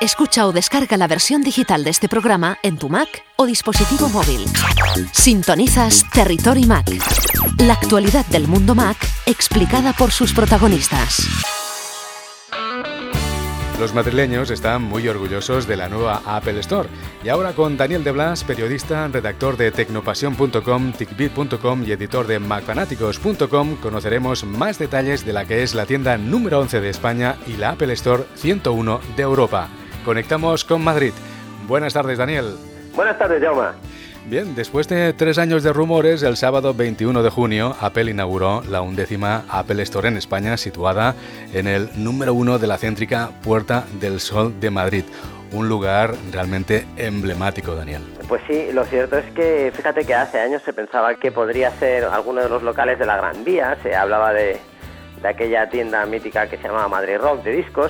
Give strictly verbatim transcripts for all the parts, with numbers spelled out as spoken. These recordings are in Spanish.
Escucha o descarga la versión digital de este programa en tu Mac o dispositivo móvil. Sintonizas Territory Mac, la actualidad del mundo Mac explicada por sus protagonistas. Los madrileños están muy orgullosos de la nueva Apple Store. Y ahora con Daniel de Blas, periodista, redactor de tecnopasión punto com, ticbit punto com y editor de mac fanáticos punto com, conoceremos más detalles de la que es la tienda número once de España y la Apple Store ciento uno de Europa. Conectamos con Madrid. Buenas tardes, Daniel. Buenas tardes, Jaume. Bien, después de tres años de rumores, el sábado veintiuno de junio, Apple inauguró la undécima Apple Store en España, situada en el número uno de la céntrica Puerta del Sol de Madrid. Un lugar realmente emblemático, Daniel. Pues sí, lo cierto es que, fíjate que hace años se pensaba que podría ser alguno de los locales de la Gran Vía. Se hablaba de, de aquella tienda mítica que se llamaba Madrid Rock de discos.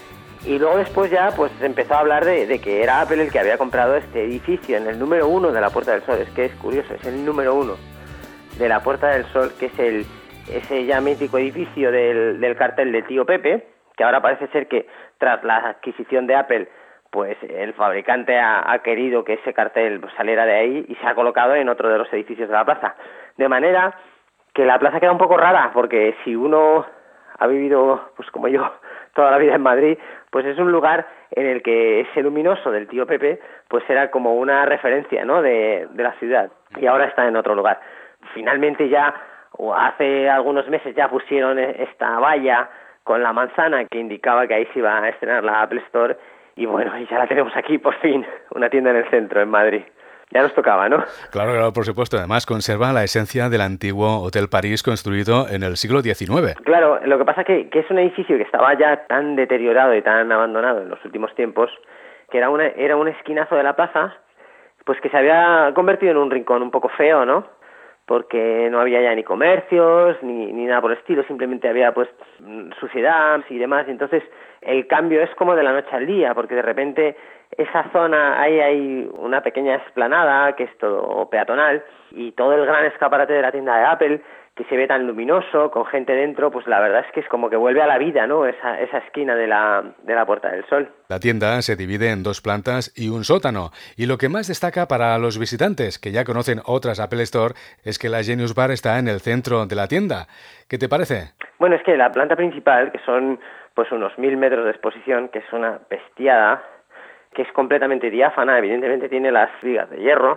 Y luego después ya pues se empezó a hablar de, de que era Apple el que había comprado este edificio en el número uno de la Puerta del Sol. Es que es curioso, es el número uno de la Puerta del Sol, que es el ese ya mítico edificio del, del cartel de Tío Pepe, que ahora parece ser que tras la adquisición de Apple, pues el fabricante ha, ha querido que ese cartel pues, saliera de ahí y se ha colocado en otro de los edificios de la plaza. De manera que la plaza queda un poco rara, porque si uno ha vivido, pues como yo, toda la vida en Madrid, pues es un lugar en el que ese luminoso del Tío Pepe pues era como una referencia, ¿no?, de, de la ciudad, y ahora está en otro lugar. Finalmente ya, hace algunos meses ya pusieron esta valla con la manzana que indicaba que ahí se iba a estrenar la Apple Store, y bueno, ya la tenemos aquí por fin, una tienda en el centro, en Madrid. Ya nos tocaba, ¿no? Claro, claro, por supuesto. Además, conserva la esencia del antiguo Hotel París construido en el siglo diecinueve. Claro, lo que pasa es que, que es un edificio que estaba ya tan deteriorado y tan abandonado en los últimos tiempos, que era, una, era un esquinazo de la plaza, pues que se había convertido en un rincón un poco feo, ¿no? Porque no había ya ni comercios, ni, ni nada por el estilo, simplemente había pues suciedad y demás, y entonces el cambio es como de la noche al día, porque de repente esa zona, ahí hay una pequeña explanada que es todo peatonal, y todo el gran escaparate de la tienda de Apple, que se ve tan luminoso, con gente dentro, pues la verdad es que es como que vuelve a la vida, ¿no?, esa, esa esquina de la, de la Puerta del Sol. La tienda se divide en dos plantas y un sótano, y lo que más destaca para los visitantes, que ya conocen otras Apple Store, es que la Genius Bar está en el centro de la tienda. ¿Qué te parece? Bueno, es que la planta principal, que son pues unos mil metros de exposición, que es una bestiada, que es completamente diáfana, evidentemente tiene las vigas de hierro,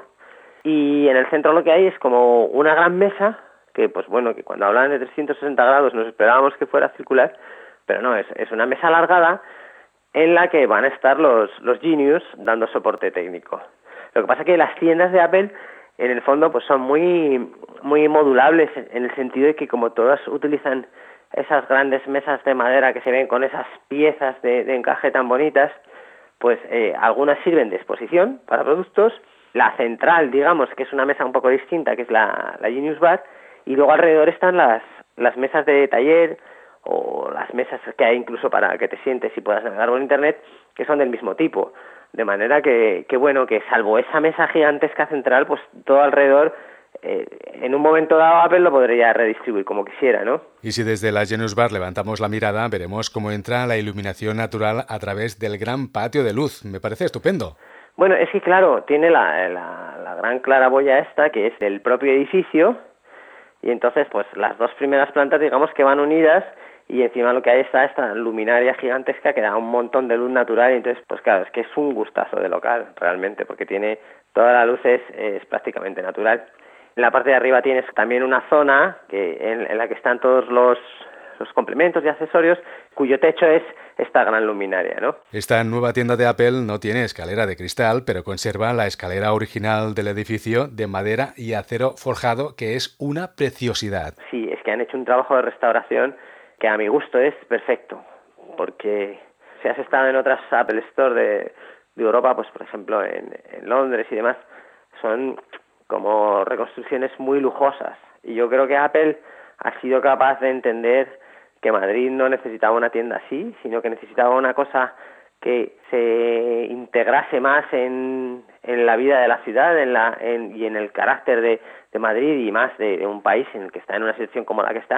y en el centro lo que hay es como una gran mesa, que pues bueno, que cuando hablaban de trescientos sesenta grados nos esperábamos que fuera circular, pero no, es, es una mesa alargada en la que van a estar los, los Genius dando soporte técnico. Lo que pasa es que las tiendas de Apple, en el fondo, pues son muy, muy modulables, en el sentido de que como todas utilizan esas grandes mesas de madera que se ven con esas piezas de, de encaje tan bonitas, pues eh, algunas sirven de exposición para productos, la central, digamos, que es una mesa un poco distinta, que es la, la Genius Bar, y luego alrededor están las, las mesas de taller o las mesas que hay incluso para que te sientes y puedas navegar por internet, que son del mismo tipo. De manera que, que bueno, que salvo esa mesa gigantesca central, pues todo alrededor, eh, en un momento dado Apple lo podría redistribuir como quisiera, ¿no? Y si desde la Genius Bar levantamos la mirada, veremos cómo entra la iluminación natural a través del gran patio de luz. Me parece estupendo. Bueno, es que claro, tiene la, la, la gran claraboya esta, que es del propio edificio, y entonces pues las dos primeras plantas digamos que van unidas, y encima lo que hay está esta luminaria gigantesca que da un montón de luz natural, y entonces pues claro, es que es un gustazo de local realmente, porque tiene toda la luz es, es prácticamente natural. En la parte de arriba tienes también una zona que en, en la que están todos los, los complementos y accesorios, cuyo techo es esta gran luminaria, ¿no? Esta nueva tienda de Apple no tiene escalera de cristal, pero conserva la escalera original del edificio de madera y acero forjado, que es una preciosidad. Sí, es que han hecho un trabajo de restauración que a mi gusto es perfecto, porque si has estado en otras Apple Store de, de Europa, pues por ejemplo en, en Londres y demás, son como reconstrucciones muy lujosas, y yo creo que Apple ha sido capaz de entender que Madrid no necesitaba una tienda así, sino que necesitaba una cosa que se integrase más en, en la vida de la ciudad en la, en, y en el carácter de, de Madrid, y más de, de un país en el que está en una situación como la que está,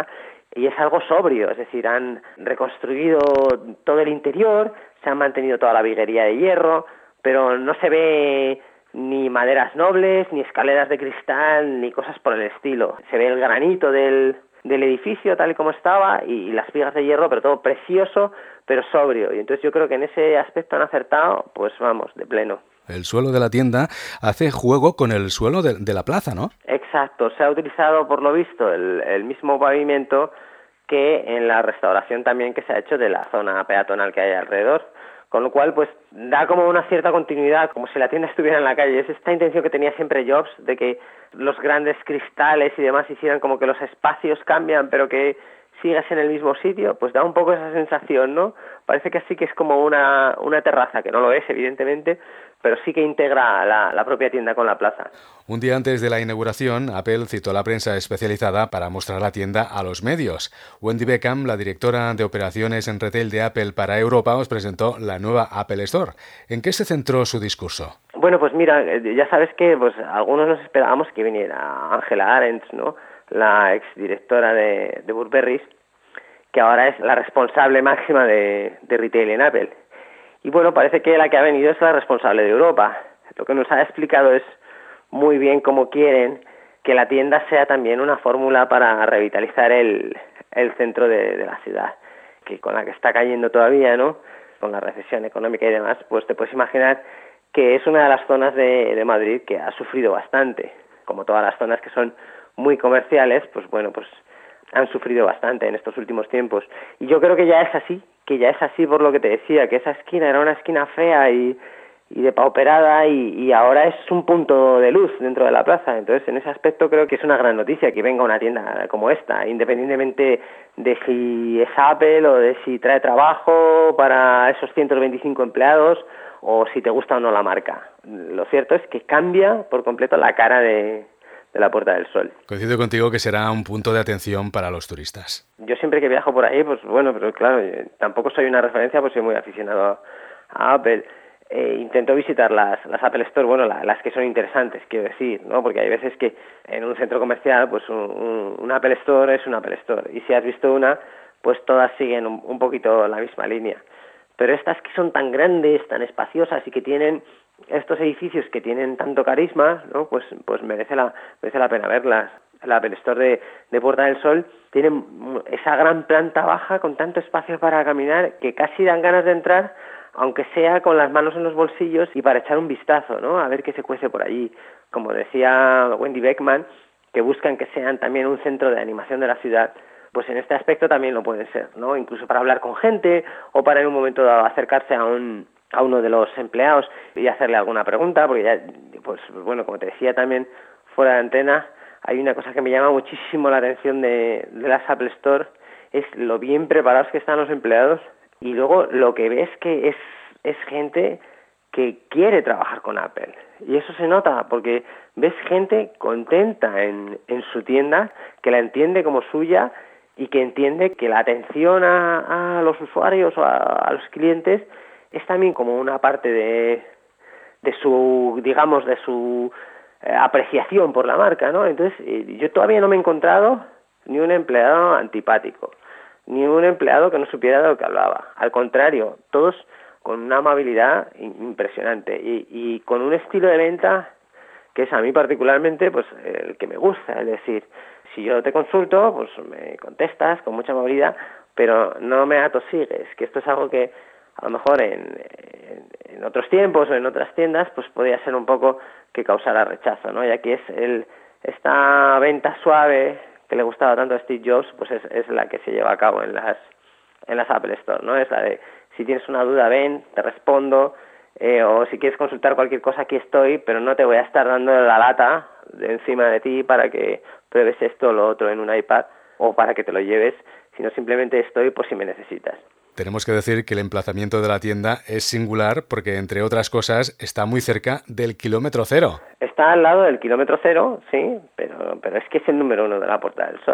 y es algo sobrio, es decir, han reconstruido todo el interior, se han mantenido toda la viguería de hierro, pero no se ve ni maderas nobles, ni escaleras de cristal, ni cosas por el estilo. Se ve el granito del, del edificio tal y como estaba y, y las vigas de hierro, pero todo precioso, pero sobrio. Y entonces yo creo que en ese aspecto han acertado, pues vamos, de pleno. El suelo de la tienda hace juego con el suelo de, de la plaza, ¿no? Exacto, se ha utilizado por lo visto el, el mismo pavimento que en la restauración también que se ha hecho de la zona peatonal que hay alrededor, con lo cual pues da como una cierta continuidad, como si la tienda estuviera en la calle. Es esta intención que tenía siempre Jobs de que los grandes cristales y demás hicieran como que los espacios cambian, pero que sigas en el mismo sitio, pues da un poco esa sensación, ¿no? Parece que sí que es como una, una terraza, que no lo es, evidentemente, pero sí que integra la, la propia tienda con la plaza. Un día antes de la inauguración, Apple citó a la prensa especializada para mostrar la tienda a los medios. Wendy Beckham, la directora de operaciones en retail de Apple para Europa, os presentó la nueva Apple Store. ¿En qué se centró su discurso? Bueno, pues mira, ya sabes que pues algunos nos esperábamos que viniera Angela Arendt, ¿no?, la exdirectora de, de Burberry, que ahora es la responsable máxima de, de retail en Apple. Y bueno, parece que la que ha venido es la responsable de Europa. Lo que nos ha explicado es muy bien cómo quieren que la tienda sea también una fórmula para revitalizar el, el centro de, de la ciudad, que con la que está cayendo todavía, ¿no?, con la recesión económica y demás, pues te puedes imaginar que es una de las zonas de, de Madrid que ha sufrido bastante. Como todas las zonas que son muy comerciales, pues bueno, pues han sufrido bastante en estos últimos tiempos. Y yo creo que ya es así, que ya es así por lo que te decía, que esa esquina era una esquina fea y, y depauperada y, y ahora es un punto de luz dentro de la plaza. Entonces, en ese aspecto creo que es una gran noticia que venga una tienda como esta, independientemente de si es Apple o de si trae trabajo para esos ciento veinticinco empleados o si te gusta o no la marca. Lo cierto es que cambia por completo la cara de... de la Puerta del Sol. Coincido contigo que será un punto de atención para los turistas. Yo siempre que viajo por ahí, pues bueno, pero claro, tampoco soy una referencia, pues soy muy aficionado a, a Apple. Eh, intento visitar las, las Apple Store, bueno, la, las que son interesantes, quiero decir, ¿no? Porque hay veces que en un centro comercial, pues un, un, un Apple Store es un Apple Store. Y si has visto una, pues todas siguen un, un poquito la misma línea. Pero estas que son tan grandes, tan espaciosas y que tienen estos edificios que tienen tanto carisma, ¿no?, pues pues merece la merece la pena verlas. La Apple Store de, de Puerta del Sol tiene esa gran planta baja con tanto espacio para caminar que casi dan ganas de entrar, aunque sea con las manos en los bolsillos y para echar un vistazo, ¿no?, a ver qué se cuece por allí. Como decía Wendy Beckman, que buscan que sean también un centro de animación de la ciudad, pues en este aspecto también lo pueden ser, ¿no?, incluso para hablar con gente o para en un momento dado acercarse a un a uno de los empleados y hacerle alguna pregunta, porque ya, pues bueno, como te decía también fuera de antena, hay una cosa que me llama muchísimo la atención de, de las Apple Store, es lo bien preparados que están los empleados y luego lo que ves que es, es gente que quiere trabajar con Apple. Y eso se nota porque ves gente contenta en, en su tienda, que la entiende como suya y que entiende que la atención a, a los usuarios o a, a los clientes es también como una parte de, de su, digamos, de su eh, apreciación por la marca, ¿no? Entonces, eh, yo todavía no me he encontrado ni un empleado antipático, ni un empleado que no supiera de lo que hablaba. Al contrario, todos con una amabilidad impresionante y, y con un estilo de venta que es a mí particularmente pues el que me gusta. Es decir, si yo te consulto, pues me contestas con mucha amabilidad, pero no me atosigues, que esto es algo que a lo mejor en, en, en otros tiempos o en otras tiendas pues podría ser un poco que causara rechazo, ¿no? Y aquí es el, esta venta suave que le gustaba tanto a Steve Jobs, pues es, es la que se lleva a cabo en las en las Apple Store, ¿no? Es la de, si tienes una duda, ven, te respondo, eh, o si quieres consultar cualquier cosa, aquí estoy, pero no te voy a estar dando la lata de encima de ti para que pruebes esto o lo otro en un iPad o para que te lo lleves, sino simplemente estoy por si me necesitas. Tenemos que decir que el emplazamiento de la tienda es singular porque, entre otras cosas, está muy cerca del kilómetro cero. Está al lado del kilómetro cero, sí, pero, pero es que es el número uno de la Puerta del Sol.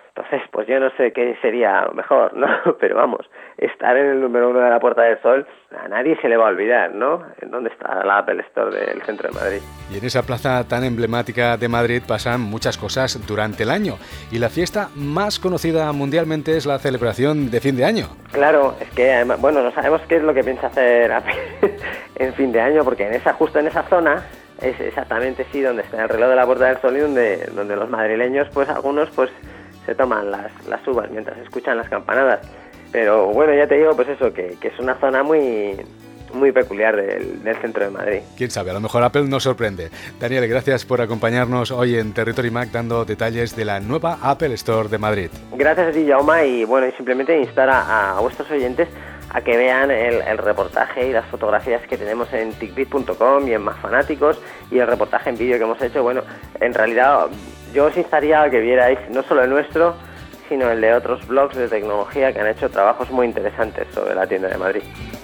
Entonces, pues yo no sé qué sería lo mejor, ¿no? Pero vamos, estar en el número uno de la Puerta del Sol, a nadie se le va a olvidar, ¿no? En dónde está la Apple Store del centro de Madrid. Y en esa plaza tan emblemática de Madrid pasan muchas cosas durante el año. Y la fiesta más conocida mundialmente es la celebración de fin de año. Claro, es que, además, bueno, no sabemos qué es lo que piensa hacer Apple en fin de año, porque en esa, justo en esa zona, es exactamente sí donde está el reloj de la Puerta del Sol y donde, donde los madrileños, pues algunos, pues se toman las, las uvas mientras escuchan las campanadas. Pero bueno, ya te digo, pues eso, que, que es una zona muy, muy peculiar del, del centro de Madrid. Quién sabe, a lo mejor Apple nos sorprende. Daniel, gracias por acompañarnos hoy en Territory Mac dando detalles de la nueva Apple Store de Madrid. Gracias a ti, Jaume, y bueno, y simplemente instar a, a vuestros oyentes a que vean el, el reportaje y las fotografías que tenemos en tickbit punto com y en Mac Fanáticos, y el reportaje en vídeo que hemos hecho. Bueno, en realidad yo os instaría a que vierais no solo el nuestro, sino el de otros blogs de tecnología que han hecho trabajos muy interesantes sobre la tienda de Madrid.